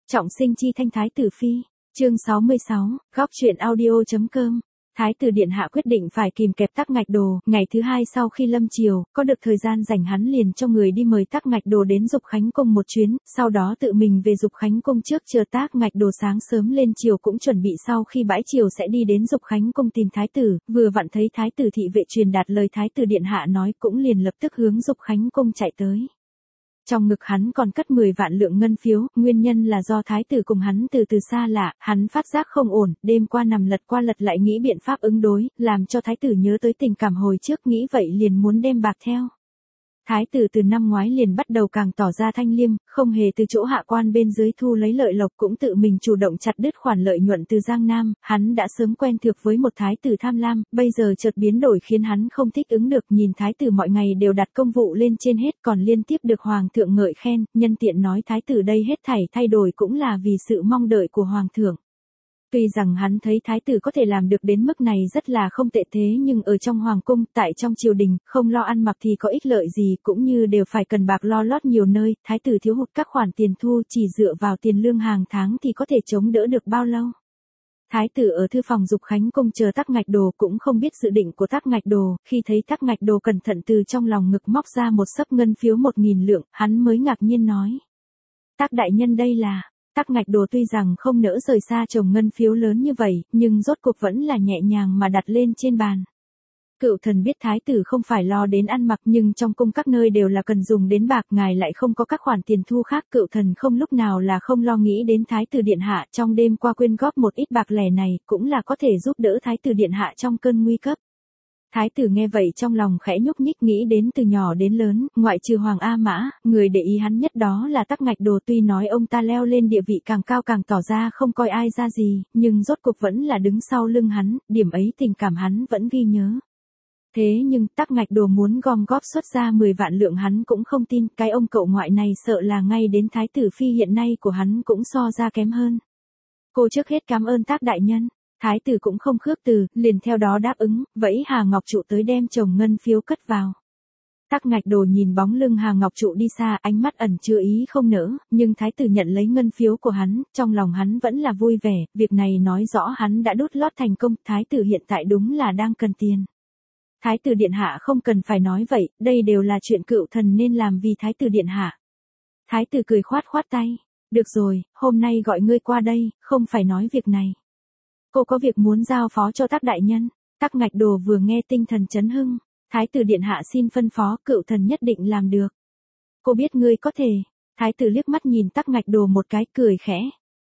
Trọng sinh chi thanh thái tử phi, chương 66, góc truyện audio.com. Thái tử điện hạ quyết định phải kìm kẹp Tắc Ngạch Đồ, ngày thứ hai sau khi lâm triều, có được thời gian rảnh hắn liền cho người đi mời Tắc Ngạch Đồ đến Dục Khánh Cung một chuyến, sau đó tự mình về Dục Khánh Cung trước chờ Tắc Ngạch Đồ sáng sớm lên triều cũng chuẩn bị sau khi bãi triều sẽ đi đến Dục Khánh Cung tìm thái tử, vừa vặn thấy thái tử thị vệ truyền đạt lời thái tử điện hạ nói cũng liền lập tức hướng Dục Khánh Cung chạy tới. Trong ngực hắn còn cất 10 vạn lượng ngân phiếu, nguyên nhân là do thái tử cùng hắn từ xa lạ, hắn phát giác không ổn, đêm qua nằm lật qua lật lại nghĩ biện pháp ứng đối, làm cho thái tử nhớ tới tình cảm hồi trước nghĩ vậy liền muốn đem bạc theo. Thái tử từ năm ngoái liền bắt đầu càng tỏ ra thanh liêm, không hề từ chỗ hạ quan bên dưới thu lấy lợi lộc cũng tự mình chủ động chặt đứt khoản lợi nhuận từ Giang Nam, hắn đã sớm quen thuộc với một thái tử tham lam, bây giờ chợt biến đổi khiến hắn không thích ứng được, nhìn thái tử mọi ngày đều đặt công vụ lên trên hết còn liên tiếp được hoàng thượng ngợi khen, nhân tiện nói thái tử đây hết thảy thay đổi cũng là vì sự mong đợi của hoàng thượng. Tuy rằng hắn thấy thái tử có thể làm được đến mức này rất là không tệ thế nhưng ở trong hoàng cung, tại trong triều đình, không lo ăn mặc thì có ích lợi gì cũng như đều phải cần bạc lo lót nhiều nơi, thái tử thiếu hụt các khoản tiền thu chỉ dựa vào tiền lương hàng tháng thì có thể chống đỡ được bao lâu. Thái tử ở thư phòng Dục Khánh Cung chờ Tắc Ngạch Đồ cũng không biết dự định của Tắc Ngạch Đồ, khi thấy Tắc Ngạch Đồ cẩn thận từ trong lòng ngực móc ra một xấp ngân phiếu 1.000 lượng, hắn mới ngạc nhiên nói. Tắc đại nhân đây là... Tắc Ngạch Đồ tuy rằng không nỡ rời xa chồng ngân phiếu lớn như vậy, nhưng rốt cuộc vẫn là nhẹ nhàng mà đặt lên trên bàn. Cựu thần biết thái tử không phải lo đến ăn mặc nhưng trong cung các nơi đều là cần dùng đến bạc, ngài lại không có các khoản tiền thu khác, cựu thần không lúc nào là không lo nghĩ đến thái tử điện hạ, trong đêm qua quyên góp một ít bạc lẻ này cũng là có thể giúp đỡ thái tử điện hạ trong cơn nguy cấp. Thái tử nghe vậy trong lòng khẽ nhúc nhích, nghĩ đến từ nhỏ đến lớn, ngoại trừ Hoàng A Mã, người để ý hắn nhất đó là Tắc Ngạch Đồ, tuy nói ông ta leo lên địa vị càng cao càng tỏ ra không coi ai ra gì, nhưng rốt cuộc vẫn là đứng sau lưng hắn, điểm ấy tình cảm hắn vẫn ghi nhớ. Thế nhưng Tắc Ngạch Đồ muốn gom góp xuất ra 10 vạn lượng hắn cũng không tin, cái ông cậu ngoại này sợ là ngay đến thái tử phi hiện nay của hắn cũng so ra kém hơn. Cô trước hết cảm ơn Tắc đại nhân. Thái tử cũng không khước từ, liền theo đó đáp ứng, vẫy Hà Ngọc Trụ tới đem chồng ngân phiếu cất vào. Tắc Ngạch Đồ nhìn bóng lưng Hà Ngọc Trụ đi xa, ánh mắt ẩn chứa ý không nỡ, nhưng thái tử nhận lấy ngân phiếu của hắn, trong lòng hắn vẫn là vui vẻ, việc này nói rõ hắn đã đút lót thành công, thái tử hiện tại đúng là đang cần tiền. Thái tử điện hạ không cần phải nói vậy, đây đều là chuyện cựu thần nên làm vì thái tử điện hạ. Thái tử cười khoát khoát tay, được rồi, hôm nay gọi ngươi qua đây, không phải nói việc này. Cô có việc muốn giao phó cho Tắc đại nhân. Tắc Ngạch Đồ vừa nghe tinh thần chấn hưng. Thái tử điện hạ xin phân phó, cựu thần nhất định làm được. Cô biết ngươi có thể. Thái tử liếc mắt nhìn Tắc Ngạch Đồ một cái, cười khẽ.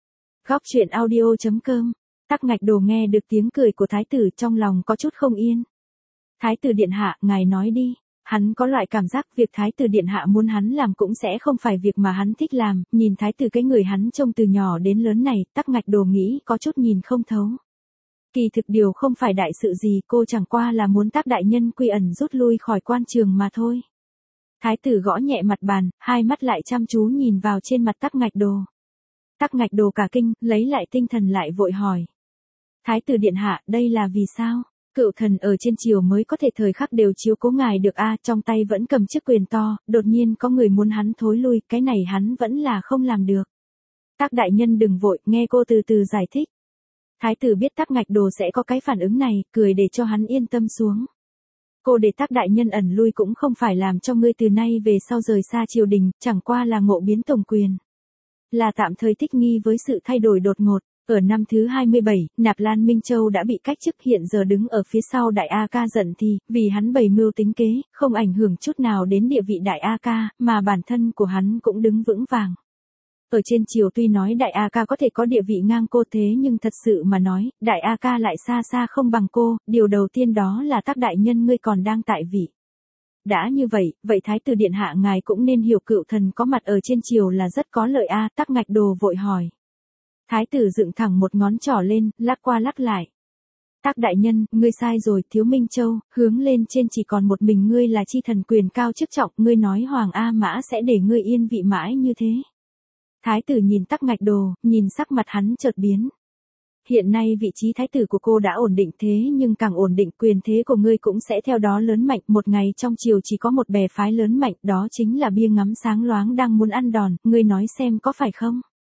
Góc truyện audio.com. Tắc Ngạch Đồ nghe được tiếng cười của thái tử trong lòng có chút không yên. Thái tử điện hạ, ngài nói đi. Hắn có loại cảm giác việc thái tử điện hạ muốn hắn làm cũng sẽ không phải việc mà hắn thích làm, nhìn thái tử cái người hắn trông từ nhỏ đến lớn này, Tắc Ngạch Đồ nghĩ có chút nhìn không thấu. Kỳ thực điều không phải đại sự gì, cô chẳng qua là muốn Tắc đại nhân quy ẩn rút lui khỏi quan trường mà thôi. Thái tử gõ nhẹ mặt bàn, hai mắt lại chăm chú nhìn vào trên mặt Tắc Ngạch Đồ. Tắc Ngạch Đồ cả kinh, lấy lại tinh thần lại vội hỏi. Thái tử điện hạ, đây là vì sao? Cựu thần ở trên triều mới có thể thời khắc đều chiếu cố ngài được trong tay vẫn cầm chức quyền to, đột nhiên có người muốn hắn thối lui, cái này hắn vẫn là không làm được. Tắc đại nhân đừng vội, nghe cô từ từ giải thích. Thái tử biết Tắc Ngạch Đồ sẽ có cái phản ứng này, cười để cho hắn yên tâm xuống. Cô để Tắc đại nhân ẩn lui cũng không phải làm cho ngươi từ nay về sau rời xa triều đình, chẳng qua là ngộ biến tổng quyền. Là tạm thời thích nghi với sự thay đổi đột ngột. Ở năm thứ 27, Nạp Lan Minh Châu đã bị cách chức, hiện giờ đứng ở phía sau Đại A Ca giận thì, vì hắn bày mưu tính kế, không ảnh hưởng chút nào đến địa vị Đại A Ca, mà bản thân của hắn cũng đứng vững vàng. Ở trên triều tuy nói Đại A Ca có thể có địa vị ngang cô thế nhưng thật sự mà nói, Đại A Ca lại xa xa không bằng cô, điều đầu tiên đó là Tắc đại nhân ngươi còn đang tại vị. Đã như vậy, vậy thái tử điện hạ ngài cũng nên hiểu cựu thần có mặt ở trên triều là rất có lợi Tắc Ngạch Đồ vội hỏi. Thái tử dựng thẳng một ngón trỏ lên, lắc qua lắc lại. Tắc đại nhân, ngươi sai rồi, Thiếu Minh Châu, hướng lên trên chỉ còn một mình ngươi là chi thần quyền cao chức trọng, ngươi nói Hoàng A Mã sẽ để ngươi yên vị mãi như thế. Thái tử nhìn Tắc Ngạch Đồ, nhìn sắc mặt hắn chợt biến. Hiện nay vị trí thái tử của cô đã ổn định thế nhưng càng ổn định quyền thế của ngươi cũng sẽ theo đó lớn mạnh, một ngày trong triều chỉ có một bè phái lớn mạnh, đó chính là bia ngắm sáng loáng đang muốn ăn đòn, ngươi nói xem có phải không?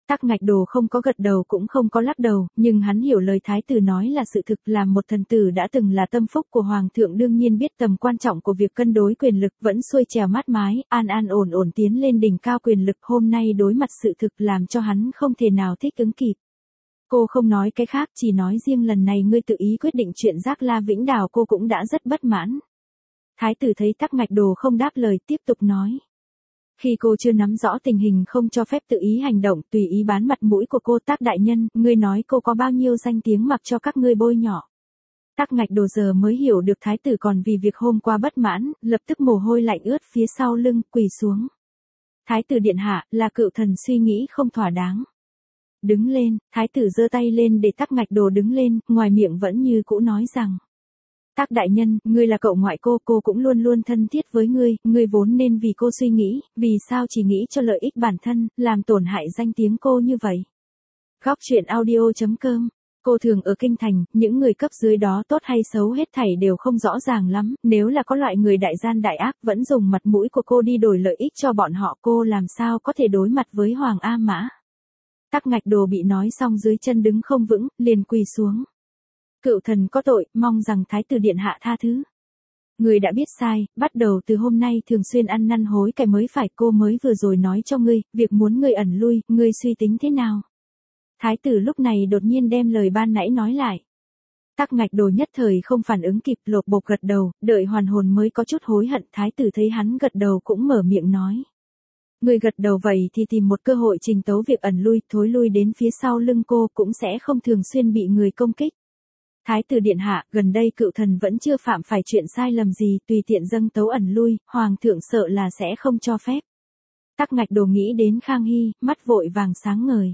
Tắc Ngạch Đồ không có gật đầu cũng không có lắc đầu, nhưng hắn hiểu lời thái tử nói là sự thực, làm một thần tử đã từng là tâm phúc của hoàng thượng đương nhiên biết tầm quan trọng của việc cân đối quyền lực, vẫn xuôi trèo mát mái, an an ổn ổn tiến lên đỉnh cao quyền lực, hôm nay đối mặt sự thực làm cho hắn không thể nào thích ứng kịp. Cô không nói cái khác, chỉ nói riêng lần này ngươi tự ý quyết định chuyện Giác La Vĩnh Đào cô cũng đã rất bất mãn. Thái tử thấy Tắc Ngạch Đồ không đáp lời tiếp tục nói. Khi cô chưa nắm rõ tình hình không cho phép tự ý hành động, tùy ý bán mặt mũi của cô. Tắc đại nhân, ngươi nói cô có bao nhiêu danh tiếng mặc cho các ngươi bôi nhọ. Tắc Ngạch Đồ giờ mới hiểu được thái tử còn vì việc hôm qua bất mãn, lập tức mồ hôi lạnh ướt phía sau lưng, quỳ xuống. Thái tử điện hạ, là cựu thần suy nghĩ không thỏa đáng. Đứng lên, thái tử giơ tay lên để Tắc Ngạch Đồ đứng lên, ngoài miệng vẫn như cũ nói rằng. Tắc đại nhân, ngươi là cậu ngoại cô cũng luôn luôn thân thiết với ngươi vốn nên vì cô suy nghĩ, vì sao chỉ nghĩ cho lợi ích bản thân, làm tổn hại danh tiếng cô như vậy. Góc truyện audio.com. Cô thường ở kinh thành, những người cấp dưới đó tốt hay xấu hết thảy đều không rõ ràng lắm, nếu là có loại người đại gian đại ác vẫn dùng mặt mũi của cô đi đổi lợi ích cho bọn họ, cô làm sao có thể đối mặt với Hoàng A Mã. Tắc Ngạch Đồ bị nói xong dưới chân đứng không vững, liền quỳ xuống. Cựu thần có tội, mong rằng thái tử điện hạ tha thứ. Người đã biết sai, bắt đầu từ hôm nay thường xuyên ăn năn hối cải mới phải, cô mới vừa rồi nói cho ngươi, việc muốn ngươi ẩn lui, ngươi suy tính thế nào? Thái tử lúc này đột nhiên đem lời ban nãy nói lại. Tắc Ngạch Đồ nhất thời không phản ứng kịp, lột bột gật đầu, đợi hoàn hồn mới có chút hối hận. Thái tử thấy hắn gật đầu cũng mở miệng nói. Người gật đầu vậy thì tìm một cơ hội trình tấu việc ẩn lui, thối lui đến phía sau lưng cô cũng sẽ không thường xuyên bị người công kích. Thái tử điện hạ, gần đây cựu thần vẫn chưa phạm phải chuyện sai lầm gì, tùy tiện dâng tấu ẩn lui, hoàng thượng sợ là sẽ không cho phép. Tắc Ngạch Đồ nghĩ đến Khang Hy, mắt vội vàng sáng ngời.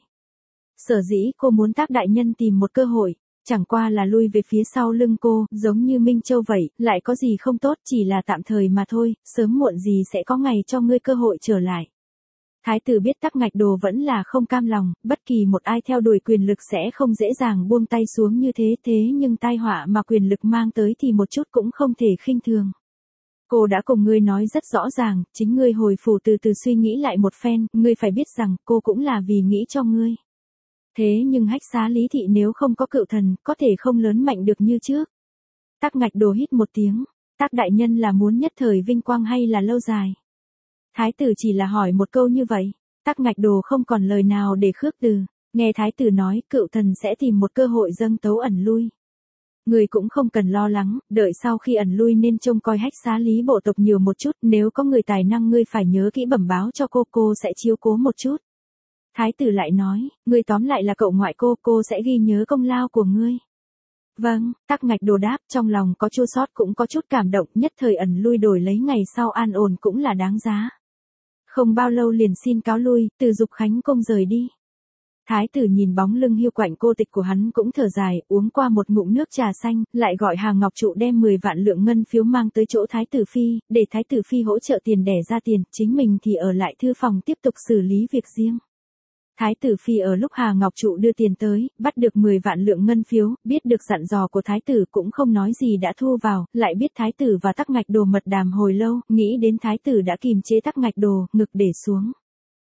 Sở dĩ cô muốn Tắc đại nhân tìm một cơ hội, chẳng qua là lui về phía sau lưng cô, giống như Minh Châu vậy, lại có gì không tốt, chỉ là tạm thời mà thôi, sớm muộn gì sẽ có ngày cho ngươi cơ hội trở lại. Thái tử biết Tắc Ngạch Đồ vẫn là không cam lòng, bất kỳ một ai theo đuổi quyền lực sẽ không dễ dàng buông tay xuống như thế nhưng tai họa mà quyền lực mang tới thì một chút cũng không thể khinh thường. Cô đã cùng ngươi nói rất rõ ràng, chính ngươi hồi phủ từ từ suy nghĩ lại một phen, ngươi phải biết rằng cô cũng là vì nghĩ cho ngươi. Thế nhưng Hách Xá Lý thị nếu không có cựu thần, có thể không lớn mạnh được như trước. Tắc Ngạch Đồ hít một tiếng, Tắc đại nhân là muốn nhất thời vinh quang hay là lâu dài? Thái tử chỉ là hỏi một câu như vậy, Tắc Ngạch Đồ không còn lời nào để khước từ, nghe thái tử nói cựu thần sẽ tìm một cơ hội dâng tấu ẩn lui. Người cũng không cần lo lắng, đợi sau khi ẩn lui nên trông coi Hách Xá Lý bộ tộc nhiều một chút, nếu có người tài năng ngươi phải nhớ kỹ bẩm báo cho cô sẽ chiếu cố một chút. Thái tử lại nói, ngươi tóm lại là cậu ngoại cô sẽ ghi nhớ công lao của ngươi. Vâng, Tắc Ngạch Đồ đáp, trong lòng có chua xót cũng có chút cảm động, nhất thời ẩn lui đổi lấy ngày sau an ổn cũng là đáng giá. Không bao lâu liền xin cáo lui, từ Dục Khánh cung rời đi. Thái tử nhìn bóng lưng hiu quạnh cô tịch của hắn cũng thở dài, uống qua một ngụm nước trà xanh, lại gọi Hà Ngọc Trụ đem 10 vạn lượng ngân phiếu mang tới chỗ Thái tử Phi, để Thái tử Phi hỗ trợ tiền đẻ ra tiền, chính mình thì ở lại thư phòng tiếp tục xử lý việc riêng. Thái tử Phi ở lúc Hà Ngọc Trụ đưa tiền tới, bắt được 10 vạn lượng ngân phiếu, biết được dặn dò của thái tử cũng không nói gì đã thu vào, lại biết thái tử và Tắc Ngạch Đồ mật đàm hồi lâu, nghĩ đến thái tử đã kìm chế Tắc Ngạch Đồ, ngực để xuống.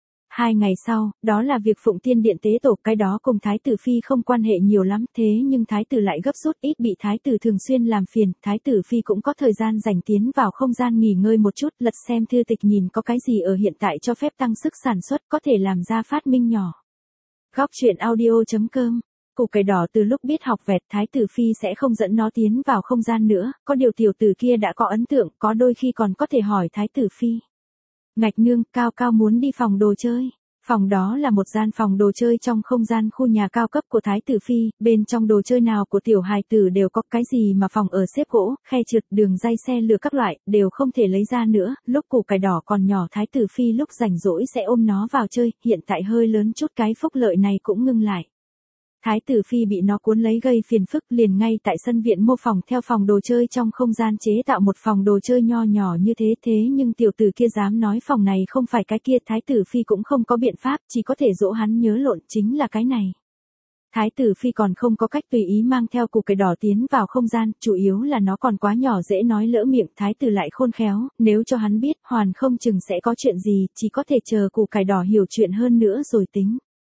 2 ngày sau, đó là việc Phụng Tiên Điện tế tổ, cái đó cùng thái tử Phi không quan hệ nhiều lắm, thế nhưng thái tử lại gấp rút, ít bị thái tử thường xuyên làm phiền, thái tử Phi cũng có thời gian rảnh tiến vào không gian nghỉ ngơi một chút, lật xem thư tịch nhìn có cái gì ở hiện tại cho phép tăng sức sản xuất, có thể làm ra phát minh nhỏ. Góc truyện audio.com. Củ cải đỏ từ lúc biết học vẹt thái tử Phi sẽ không dẫn nó tiến vào không gian nữa, có điều tiểu tử kia đã có ấn tượng, có đôi khi còn có thể hỏi thái tử Phi. Ngạch nương, Cao Cao muốn đi phòng đồ chơi. Phòng đó là một gian phòng đồ chơi trong không gian khu nhà cao cấp của Thái tử Phi, bên trong đồ chơi nào của tiểu hài tử đều có, cái gì mà phòng ở xếp gỗ, khe trượt, đường ray xe lửa các loại, đều không thể lấy ra nữa, lúc củ cải đỏ còn nhỏ Thái tử Phi lúc rảnh rỗi sẽ ôm nó vào chơi, hiện tại hơi lớn chút cái phúc lợi này cũng ngưng lại. Thái tử Phi bị nó cuốn lấy gây phiền phức liền ngay tại sân viện mô phỏng theo phòng đồ chơi trong không gian chế tạo một phòng đồ chơi nho nhỏ như thế nhưng tiểu tử kia dám nói phòng này không phải cái kia Thái tử Phi cũng không có biện pháp chỉ có thể dỗ hắn nhớ lộn chính là cái này. Thái tử Phi còn không có cách tùy ý mang theo củ cải đỏ tiến vào không gian, chủ yếu là nó còn quá nhỏ dễ nói lỡ miệng, thái tử lại khôn khéo, nếu cho hắn biết hoàn không chừng sẽ có chuyện gì, chỉ có thể chờ củ cải đỏ hiểu chuyện hơn nữa rồi tính.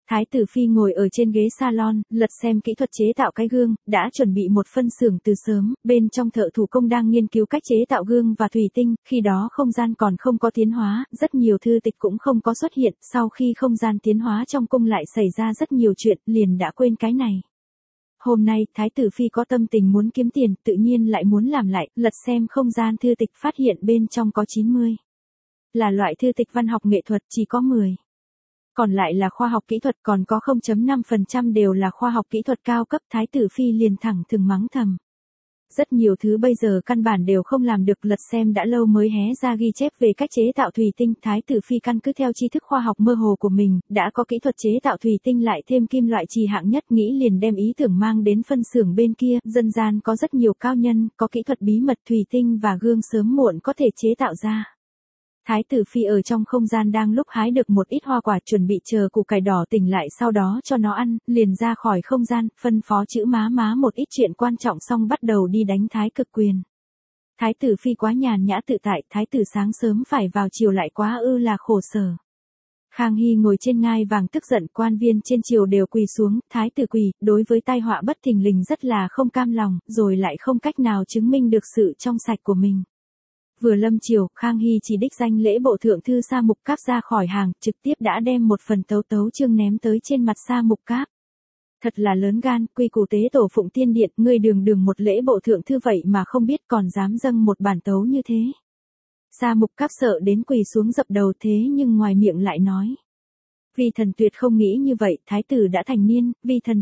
Thái tử phi ngồi ở trên ghế salon, lật xem kỹ thuật chế tạo cái gương, đã chuẩn bị một phân xưởng từ sớm, bên trong thợ thủ công đang nghiên cứu cách chế tạo gương và thủy tinh, khi đó không gian còn không có tiến hóa, rất nhiều thư tịch cũng không có xuất hiện, sau khi không gian tiến hóa trong cung lại xảy ra rất nhiều chuyện, liền đã quên cái này. Hôm nay, Thái tử phi có tâm tình muốn kiếm tiền, tự nhiên lại muốn làm lại, lật xem không gian thư tịch phát hiện bên trong có 90. Là loại thư tịch văn học nghệ thuật, chỉ có 10. Còn lại là khoa học kỹ thuật, còn có 0.5% đều là khoa học kỹ thuật cao cấp. Thái tử phi liền thẳng thừng mắng thầm. Rất nhiều thứ bây giờ căn bản đều không làm được, lật xem đã lâu mới hé ra ghi chép về cách chế tạo thủy tinh. Thái tử phi căn cứ theo tri thức khoa học mơ hồ của mình, đã có kỹ thuật chế tạo thủy tinh lại thêm kim loại trì hạng nhất, nghĩ liền đem ý tưởng mang đến phân xưởng bên kia. Dân gian có rất nhiều cao nhân, có kỹ thuật bí mật thủy tinh và gương sớm muộn có thể chế tạo ra. Thái tử phi ở trong không gian đang lúc hái được một ít hoa quả, chuẩn bị chờ củ cải đỏ tỉnh lại sau đó cho nó ăn, liền ra khỏi không gian, phân phó chữ má một ít chuyện quan trọng xong bắt đầu đi đánh thái cực quyền. Thái tử phi quá nhàn nhã tự tại, thái tử sáng sớm phải vào chiều lại quá ư là khổ sở. Khang Hy ngồi trên ngai vàng tức giận, quan viên trên triều đều quỳ xuống, thái tử quỳ, đối với tai họa bất thình lình rất là không cam lòng, rồi lại không cách nào chứng minh được sự trong sạch của mình. Vừa lâm chiều, Khang Hy chỉ đích danh lễ bộ thượng thư Sa Mục Cáp ra khỏi hàng, trực tiếp đã đem một phần tấu chương ném tới trên mặt Sa Mục Cáp. Thật là lớn gan, quy củ tế tổ Phụng Tiên Điện, ngươi đường một lễ bộ thượng thư vậy mà không biết còn dám dâng một bản tấu như thế. Sa Mục Cáp sợ đến quỳ xuống dập đầu thế nhưng ngoài miệng lại nói. Vi thần tuyệt không nghĩ như vậy, thái tử đã thành niên, vi thần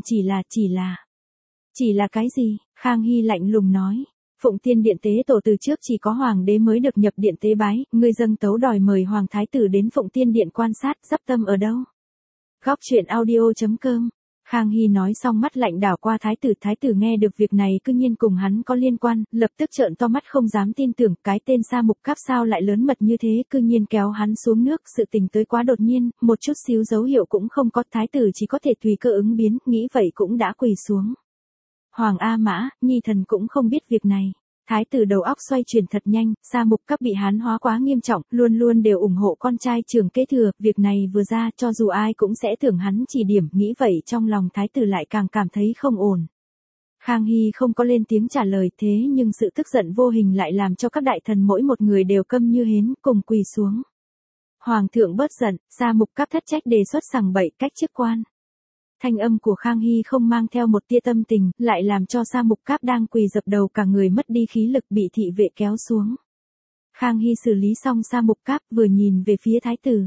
chỉ là cái gì, Khang Hy lạnh lùng nói. Phụng Tiên Điện tế tổ từ trước chỉ có hoàng đế mới được nhập điện tế bái, ngươi dâng tấu đòi mời hoàng thái tử đến Phụng Tiên Điện quan sát, dắp tâm ở đâu? Góc truyện audio.com. Khang Hy nói xong mắt lạnh đảo qua thái tử nghe được việc này cư nhiên cùng hắn có liên quan, lập tức trợn to mắt không dám tin tưởng, cái tên Sa Mục Cáp sao lại lớn mật như thế, cư nhiên kéo hắn xuống nước, sự tình tới quá đột nhiên, một chút xíu dấu hiệu cũng không có, thái tử chỉ có thể tùy cơ ứng biến, nghĩ vậy cũng đã quỳ xuống. Hoàng A Mã, nhi thần cũng không biết việc này. Thái tử đầu óc xoay chuyển thật nhanh, Sa Mục Cáp bị hán hóa quá nghiêm trọng, luôn đều ủng hộ con trai trưởng kế thừa, việc này vừa ra cho dù ai cũng sẽ tưởng hắn chỉ điểm, nghĩ vậy trong lòng thái tử lại càng cảm thấy không ổn. Khang Hy không có lên tiếng trả lời, thế nhưng sự tức giận vô hình lại làm cho các đại thần mỗi một người đều câm như hến, cùng quỳ xuống. Hoàng thượng bớt giận, Sa Mục Cáp thất trách đề xuất sằng bậy cách chức quan. Thanh âm của Khang Hy không mang theo một tia tâm tình, lại làm cho Sa Mục Cáp đang quỳ dập đầu cả người mất đi khí lực, bị thị vệ kéo xuống. Khang Hy xử lý xong Sa Mục Cáp, vừa nhìn về phía thái tử.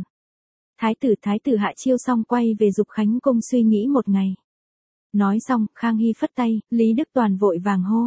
Thái tử hạ chiêu xong quay về Dục Khánh cung suy nghĩ một ngày. Nói xong, Khang Hy phất tay, Lý Đức Toàn vội vàng hô.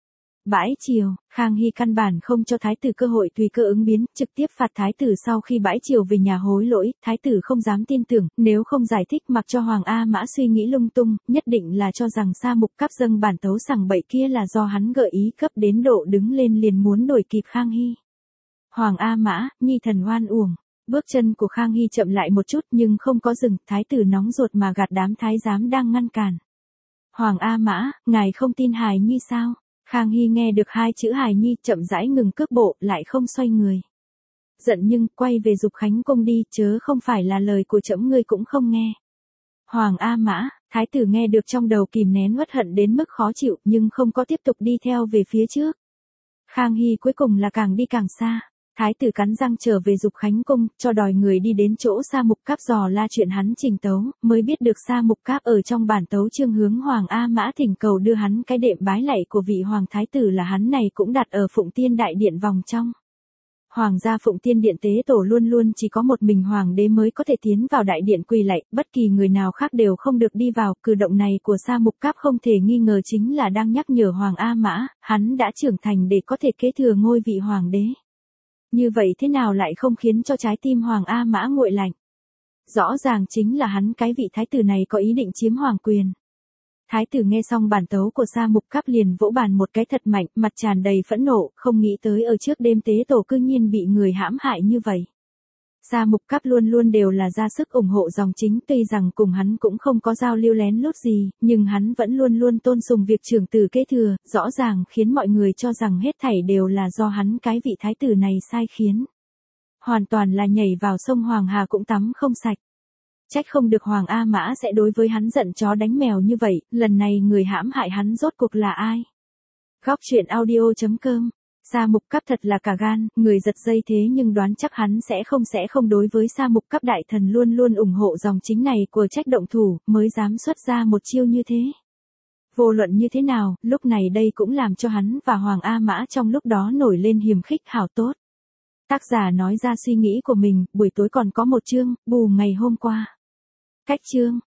Bãi triều, Khang Hy căn bản không cho thái tử cơ hội tùy cơ ứng biến, trực tiếp phạt thái tử. Sau khi bãi triều về nhà hối lỗi, thái tử không dám tin tưởng, nếu không giải thích mặc cho Hoàng A Mã suy nghĩ lung tung, nhất định là cho rằng Sa Mục Cáp dâng bản tấu sằng bậy kia là do hắn gợi ý, cấp đến độ đứng lên liền muốn đuổi kịp Khang Hy. Hoàng A Mã, nhi thần oan uổng. Bước chân của Khang Hy chậm lại một chút nhưng không có dừng, thái tử nóng ruột mà gạt đám thái giám đang ngăn cản. Hoàng A Mã, ngài không tin hài nhi sao? Khang Hy nghe được hai chữ hài nhi, chậm rãi ngừng cước bộ, lại không xoay người. Giận nhưng, quay về Dục Khánh cung đi, chớ không phải là lời của trẫm ngươi cũng không nghe. Hoàng A Mã, thái tử nghe được trong đầu kìm nén uất hận đến mức khó chịu, nhưng không có tiếp tục đi theo về phía trước. Khang Hy cuối cùng là càng đi càng xa. Thái tử cắn răng trở về Dục Khánh cung, cho đòi người đi đến chỗ Sa Mục Cáp dò la chuyện hắn trình tấu, mới biết được Sa Mục Cáp ở trong bản tấu chương hướng Hoàng A Mã thỉnh cầu đưa hắn cái đệm bái lạy của vị hoàng thái tử là hắn này cũng đặt ở Phụng Tiên đại điện vòng trong. Hoàng gia Phụng Tiên điện tế tổ luôn chỉ có một mình hoàng đế mới có thể tiến vào đại điện quỳ lạy, bất kỳ người nào khác đều không được đi vào. Cử động này của Sa Mục Cáp không thể nghi ngờ chính là đang nhắc nhở Hoàng A Mã, hắn đã trưởng thành để có thể kế thừa ngôi vị hoàng đế. Như vậy thế nào lại không khiến cho trái tim Hoàng A Mã nguội lạnh? Rõ ràng chính là hắn cái vị thái tử này có ý định chiếm hoàng quyền. Thái tử nghe xong bản tấu của Sa Mục Cáp liền vỗ bàn một cái thật mạnh, mặt tràn đầy phẫn nộ, không nghĩ tới ở trước đêm tế tổ cư nhiên bị người hãm hại như vậy. Sa Mục Cáp luôn đều là ra sức ủng hộ dòng chính, tuy rằng cùng hắn cũng không có giao lưu lén lút gì, nhưng hắn vẫn luôn tôn sùng việc trưởng tử kế thừa, rõ ràng khiến mọi người cho rằng hết thảy đều là do hắn cái vị thái tử này sai khiến. Hoàn toàn là nhảy vào sông Hoàng Hà cũng tắm không sạch. Trách không được Hoàng A Mã sẽ đối với hắn giận chó đánh mèo như vậy, lần này người hãm hại hắn rốt cuộc là ai? Góc truyện audio.com. Sa Mục Cấp thật là cả gan, người giật dây thế nhưng đoán chắc hắn sẽ không đối với Sa Mục Cấp đại thần luôn luôn ủng hộ dòng chính này của Trách động thủ, mới dám xuất ra một chiêu như thế. Vô luận như thế nào, lúc này đây cũng làm cho hắn và Hoàng A Mã trong lúc đó nổi lên hiềm khích hảo tốt. Tác giả nói ra suy nghĩ của mình, buổi tối còn có một chương, bù ngày hôm qua. Cách chương.